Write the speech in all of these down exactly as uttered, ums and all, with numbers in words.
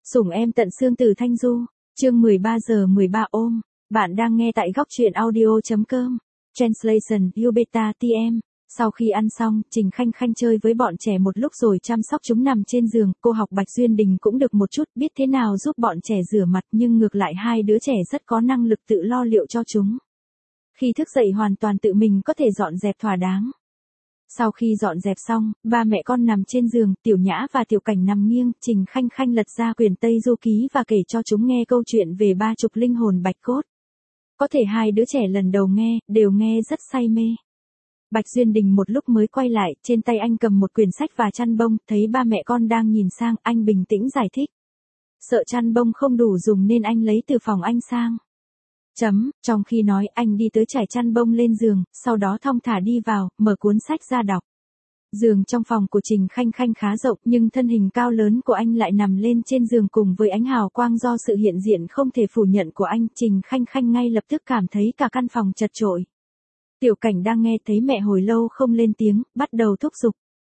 Sủng em tận xương từ Thanh Du, chương mười ba giờ mười ba ôm. Bạn đang nghe tại góc truyện audio.com. Translation, Ubeta tê em. Sau khi ăn xong, Trình Khanh Khanh chơi với bọn trẻ một lúc rồi chăm sóc chúng nằm trên giường. Cô học Bạch Duyên Đình cũng được một chút, biết thế nào giúp bọn trẻ rửa mặt, nhưng ngược lại hai đứa trẻ rất có năng lực tự lo liệu cho chúng. Khi thức dậy hoàn toàn tự mình có thể dọn dẹp thỏa đáng. Sau khi dọn dẹp xong, ba mẹ con nằm trên giường, Tiểu Nhã và Tiểu Cảnh nằm nghiêng, Trình Khanh Khanh lật ra quyển Tây Du Ký và kể cho chúng nghe câu chuyện về ba chục linh hồn bạch cốt. Có thể hai đứa trẻ lần đầu nghe, đều nghe rất say mê. Bạch Duyên Đình một lúc mới quay lại, trên tay anh cầm một quyển sách và chăn bông, thấy ba mẹ con đang nhìn sang, anh bình tĩnh giải thích. Sợ chăn bông không đủ dùng nên anh lấy từ phòng anh sang. Chấm, trong khi nói anh đi tới trải chăn bông lên giường, sau đó thong thả đi vào, mở cuốn sách ra đọc. Giường trong phòng của Trình Khanh Khanh khá rộng nhưng thân hình cao lớn của anh lại nằm lên trên giường cùng với ánh hào quang do sự hiện diện không thể phủ nhận của anh. Trình Khanh Khanh ngay lập tức cảm thấy cả căn phòng chật chội. Tiểu Cảnh đang nghe thấy mẹ hồi lâu không lên tiếng, bắt đầu thúc giục.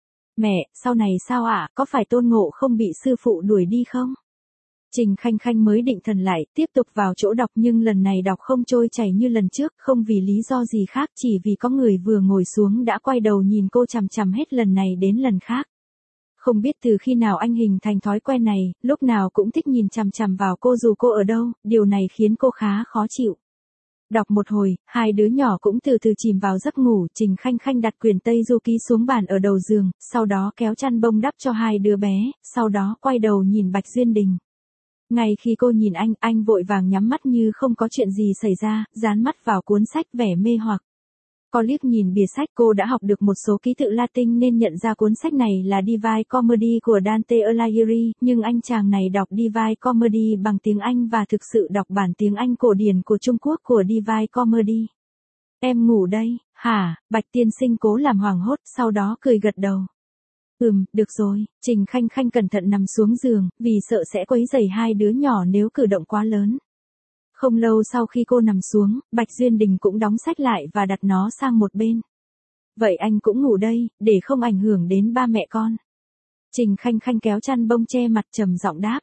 Mẹ, sau này sao ạ, có phải Tôn Ngộ không bị sư phụ đuổi đi không? Trình Khanh Khanh mới định thần lại, tiếp tục vào chỗ đọc nhưng lần này đọc không trôi chảy như lần trước, không vì lý do gì khác, chỉ vì có người vừa ngồi xuống đã quay đầu nhìn cô chằm chằm hết lần này đến lần khác. Không biết từ khi nào anh hình thành thói quen này, lúc nào cũng thích nhìn chằm chằm vào cô dù cô ở đâu, điều này khiến cô khá khó chịu. Đọc một hồi, hai đứa nhỏ cũng từ từ chìm vào giấc ngủ. Trình Khanh Khanh đặt quyển Tây Du Ký xuống bàn ở đầu giường, sau đó kéo chăn bông đắp cho hai đứa bé, sau đó quay đầu nhìn Bạch Duyên Đình. Ngay khi cô nhìn anh, anh vội vàng nhắm mắt như không có chuyện gì xảy ra, dán mắt vào cuốn sách vẻ mê hoặc. Có liếc nhìn bìa sách, cô đã học được một số ký tự Latin nên nhận ra cuốn sách này là Divine Comedy của Dante Alighieri, nhưng anh chàng này đọc Divine Comedy bằng tiếng Anh và thực sự đọc bản tiếng Anh cổ điển của Trung Quốc của Divine Comedy. Em ngủ đây, hả? Bạch tiên sinh cố làm hoảng hốt, sau đó cười gật đầu. Ừm, được rồi. Trình Khanh Khanh cẩn thận nằm xuống giường, vì sợ sẽ quấy rầy hai đứa nhỏ nếu cử động quá lớn. Không lâu sau khi cô nằm xuống, Bạch Duyên Đình cũng đóng sách lại và đặt nó sang một bên. Vậy anh cũng ngủ đây, để không ảnh hưởng đến ba mẹ con. Trình Khanh Khanh kéo chăn bông che mặt trầm giọng đáp.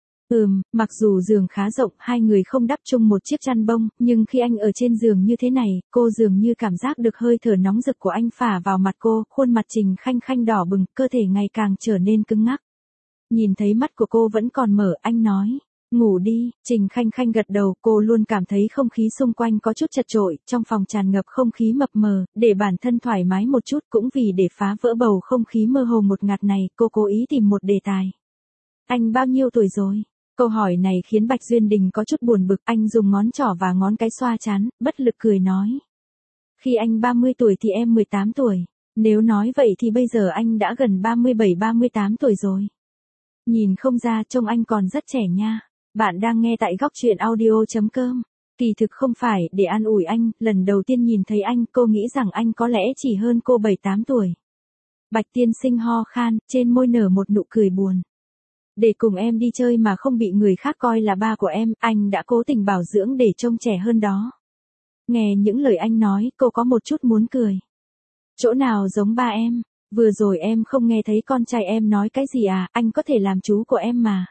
Ừm, mặc dù giường khá rộng, hai người không đắp chung một chiếc chăn bông, nhưng khi anh ở trên giường như thế này, cô dường như cảm giác được hơi thở nóng rực của anh phả vào mặt cô, khuôn mặt Trình Khanh Khanh đỏ bừng, cơ thể ngày càng trở nên cứng ngắc. Nhìn thấy mắt của cô vẫn còn mở, anh nói, ngủ đi. Trình Khanh Khanh gật đầu, cô luôn cảm thấy không khí xung quanh có chút chật chội, trong phòng tràn ngập không khí mập mờ, để bản thân thoải mái một chút cũng vì để phá vỡ bầu không khí mơ hồ ngột ngạt này, cô cố ý tìm một đề tài. Anh bao nhiêu tuổi rồi? Câu hỏi này khiến Bạch Duyên Đình có chút buồn bực, anh dùng ngón trỏ và ngón cái xoa trán, bất lực cười nói. Khi anh ba mươi tuổi thì em mười tám tuổi, nếu nói vậy thì bây giờ anh đã gần ba mươi bảy ba mươi tám tuổi rồi. Nhìn không ra trông anh còn rất trẻ nha. Bạn đang nghe tại góc truyện audio.com. Kỳ thực không phải để an ủi anh, lần đầu tiên nhìn thấy anh cô nghĩ rằng anh có lẽ chỉ hơn cô bảy tám tuổi. Bạch tiên sinh ho khan, trên môi nở một nụ cười buồn. Để cùng em đi chơi mà không bị người khác coi là ba của em, anh đã cố tình bảo dưỡng để trông trẻ hơn đó. Nghe những lời anh nói, cô có một chút muốn cười. Chỗ nào giống ba em? Vừa rồi em không nghe thấy con trai em nói cái gì à, anh có thể làm chú của em mà.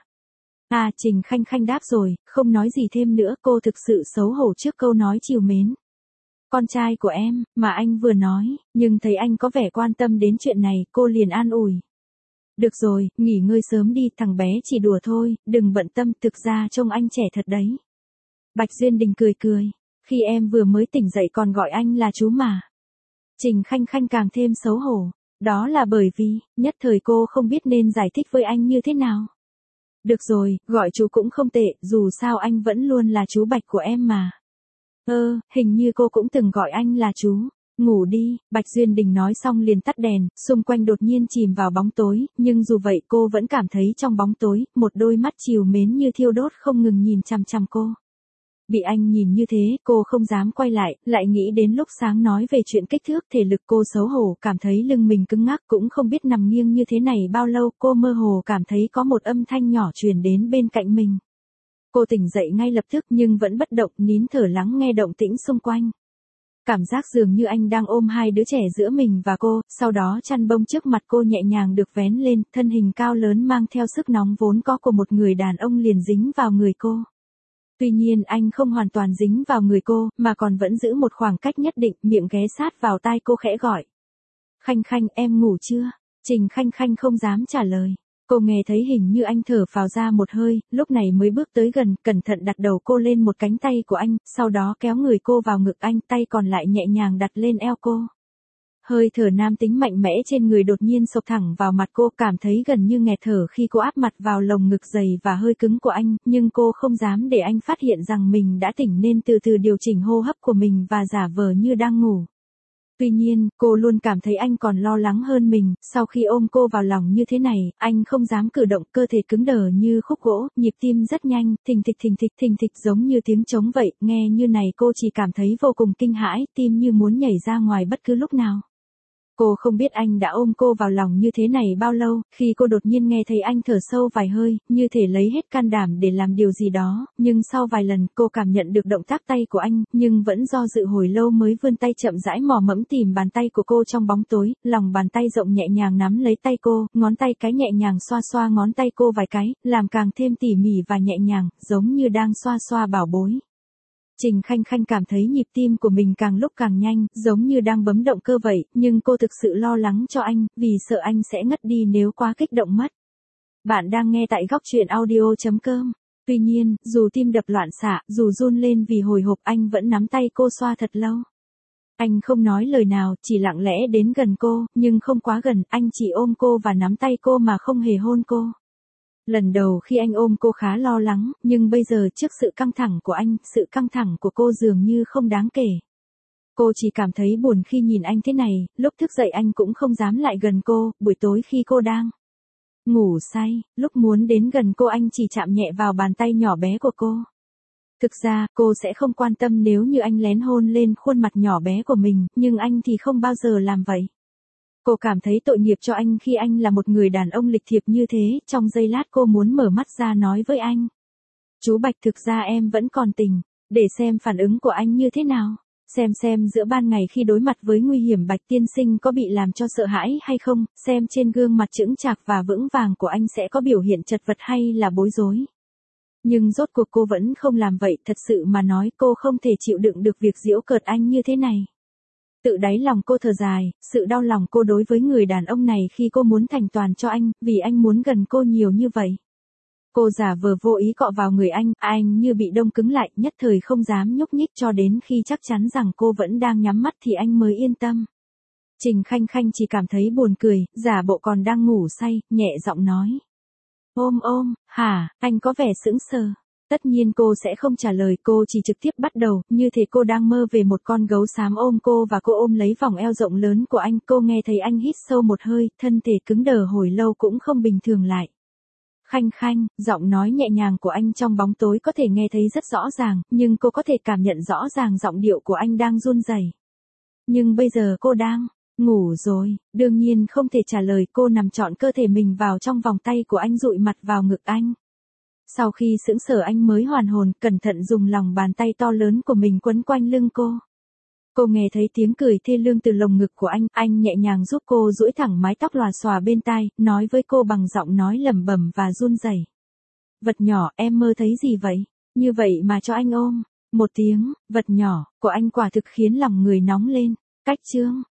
À, Trình Khanh Khanh đáp rồi, không nói gì thêm nữa, cô thực sự xấu hổ trước câu nói trìu mến. Con trai của em, mà anh vừa nói, nhưng thấy anh có vẻ quan tâm đến chuyện này, cô liền an ủi. Được rồi, nghỉ ngơi sớm đi, thằng bé chỉ đùa thôi, đừng bận tâm, thực ra trông anh trẻ thật đấy. Bạch Duyên Đình cười cười, khi em vừa mới tỉnh dậy còn gọi anh là chú mà. Trình Khanh Khanh càng thêm xấu hổ, đó là bởi vì, nhất thời cô không biết nên giải thích với anh như thế nào. Được rồi, gọi chú cũng không tệ, dù sao anh vẫn luôn là chú Bạch của em mà. Ơ, hình như cô cũng từng gọi anh là chú. Ngủ đi, Bạch Duyên Đình nói xong liền tắt đèn, xung quanh đột nhiên chìm vào bóng tối, nhưng dù vậy cô vẫn cảm thấy trong bóng tối, một đôi mắt trìu mến như thiêu đốt không ngừng nhìn chằm chằm cô. Bị anh nhìn như thế, cô không dám quay lại, lại nghĩ đến lúc sáng nói về chuyện kích thước thể lực, cô xấu hổ, cảm thấy lưng mình cứng ngắc, cũng không biết nằm nghiêng như thế này bao lâu, cô mơ hồ cảm thấy có một âm thanh nhỏ truyền đến bên cạnh mình. Cô tỉnh dậy ngay lập tức nhưng vẫn bất động, nín thở lắng nghe động tĩnh xung quanh. Cảm giác dường như anh đang ôm hai đứa trẻ giữa mình và cô, sau đó chăn bông trước mặt cô nhẹ nhàng được vén lên, thân hình cao lớn mang theo sức nóng vốn có của một người đàn ông liền dính vào người cô. Tuy nhiên anh không hoàn toàn dính vào người cô, mà còn vẫn giữ một khoảng cách nhất định, miệng ghé sát vào tai cô khẽ gọi. Khanh Khanh, em ngủ chưa? Trình Khanh Khanh không dám trả lời. Cô nghe thấy hình như anh thở phào ra một hơi, lúc này mới bước tới gần, cẩn thận đặt đầu cô lên một cánh tay của anh, sau đó kéo người cô vào ngực anh, tay còn lại nhẹ nhàng đặt lên eo cô. Hơi thở nam tính mạnh mẽ trên người đột nhiên xộc thẳng vào mặt cô, cảm thấy gần như nghẹt thở khi cô áp mặt vào lồng ngực dày và hơi cứng của anh, nhưng cô không dám để anh phát hiện rằng mình đã tỉnh nên từ từ điều chỉnh hô hấp của mình và giả vờ như đang ngủ. Tuy nhiên, cô luôn cảm thấy anh còn lo lắng hơn mình, sau khi ôm cô vào lòng như thế này, anh không dám cử động, cơ thể cứng đờ như khúc gỗ, nhịp tim rất nhanh, thình thịch thình thịch thình thịch giống như tiếng trống vậy, nghe như này cô chỉ cảm thấy vô cùng kinh hãi, tim như muốn nhảy ra ngoài bất cứ lúc nào. Cô không biết anh đã ôm cô vào lòng như thế này bao lâu, khi cô đột nhiên nghe thấy anh thở sâu vài hơi, như thể lấy hết can đảm để làm điều gì đó, nhưng sau vài lần cô cảm nhận được động tác tay của anh, nhưng vẫn do dự hồi lâu mới vươn tay chậm rãi mò mẫm tìm bàn tay của cô trong bóng tối, lòng bàn tay rộng nhẹ nhàng nắm lấy tay cô, ngón tay cái nhẹ nhàng xoa xoa ngón tay cô vài cái, làm càng thêm tỉ mỉ và nhẹ nhàng, giống như đang xoa xoa bảo bối. Trình Khanh Khanh cảm thấy nhịp tim của mình càng lúc càng nhanh, giống như đang bấm động cơ vậy, nhưng cô thực sự lo lắng cho anh, vì sợ anh sẽ ngất đi nếu quá kích động mất. Bạn đang nghe tại góc truyện audio chấm com. Tuy nhiên, dù tim đập loạn xạ, dù run lên vì hồi hộp, anh vẫn nắm tay cô xoa thật lâu. Anh không nói lời nào, chỉ lặng lẽ đến gần cô, nhưng không quá gần, anh chỉ ôm cô và nắm tay cô mà không hề hôn cô. Lần đầu khi anh ôm cô khá lo lắng, nhưng bây giờ trước sự căng thẳng của anh, sự căng thẳng của cô dường như không đáng kể. Cô chỉ cảm thấy buồn khi nhìn anh thế này, lúc thức dậy anh cũng không dám lại gần cô, buổi tối khi cô đang ngủ say, lúc muốn đến gần cô anh chỉ chạm nhẹ vào bàn tay nhỏ bé của cô. Thực ra, cô sẽ không quan tâm nếu như anh lén hôn lên khuôn mặt nhỏ bé của mình, nhưng anh thì không bao giờ làm vậy. Cô cảm thấy tội nghiệp cho anh khi anh là một người đàn ông lịch thiệp như thế, trong giây lát cô muốn mở mắt ra nói với anh. Chú Bạch, thực ra em vẫn còn tình, để xem phản ứng của anh như thế nào. Xem xem giữa ban ngày khi đối mặt với nguy hiểm Bạch tiên sinh có bị làm cho sợ hãi hay không, xem trên gương mặt chững chạc và vững vàng của anh sẽ có biểu hiện chật vật hay là bối rối. Nhưng rốt cuộc cô vẫn không làm vậy, thật sự mà nói cô không thể chịu đựng được việc giễu cợt anh như thế này. Tự đáy lòng cô thở dài, sự đau lòng cô đối với người đàn ông này khi cô muốn thành toàn cho anh, vì anh muốn gần cô nhiều như vậy. Cô giả vờ vô ý cọ vào người anh, anh như bị đông cứng lại, nhất thời không dám nhúc nhích cho đến khi chắc chắn rằng cô vẫn đang nhắm mắt thì anh mới yên tâm. Trình Khanh Khanh chỉ cảm thấy buồn cười, giả bộ còn đang ngủ say, nhẹ giọng nói. Ôm ôm, hả, anh có vẻ sững sờ. Tất nhiên cô sẽ không trả lời, cô chỉ trực tiếp bắt đầu, như thể cô đang mơ về một con gấu xám ôm cô và cô ôm lấy vòng eo rộng lớn của anh. Cô nghe thấy anh hít sâu một hơi, thân thể cứng đờ hồi lâu cũng không bình thường lại. Khanh Khanh, giọng nói nhẹ nhàng của anh trong bóng tối có thể nghe thấy rất rõ ràng, nhưng cô có thể cảm nhận rõ ràng giọng điệu của anh đang run rẩy. Nhưng bây giờ cô đang ngủ rồi, đương nhiên không thể trả lời, cô nằm trọn cơ thể mình vào trong vòng tay của anh, dụi mặt vào ngực anh. Sau khi sững sờ anh mới hoàn hồn, cẩn thận dùng lòng bàn tay to lớn của mình quấn quanh lưng cô. Cô nghe thấy tiếng cười thê lương từ lồng ngực của anh, anh nhẹ nhàng giúp cô duỗi thẳng mái tóc lòa xòa bên tai, nói với cô bằng giọng nói lẩm bẩm và run rẩy. Vật nhỏ, em mơ thấy gì vậy? Như vậy mà cho anh ôm. Một tiếng, vật nhỏ, của anh quả thực khiến lòng người nóng lên. Cách chương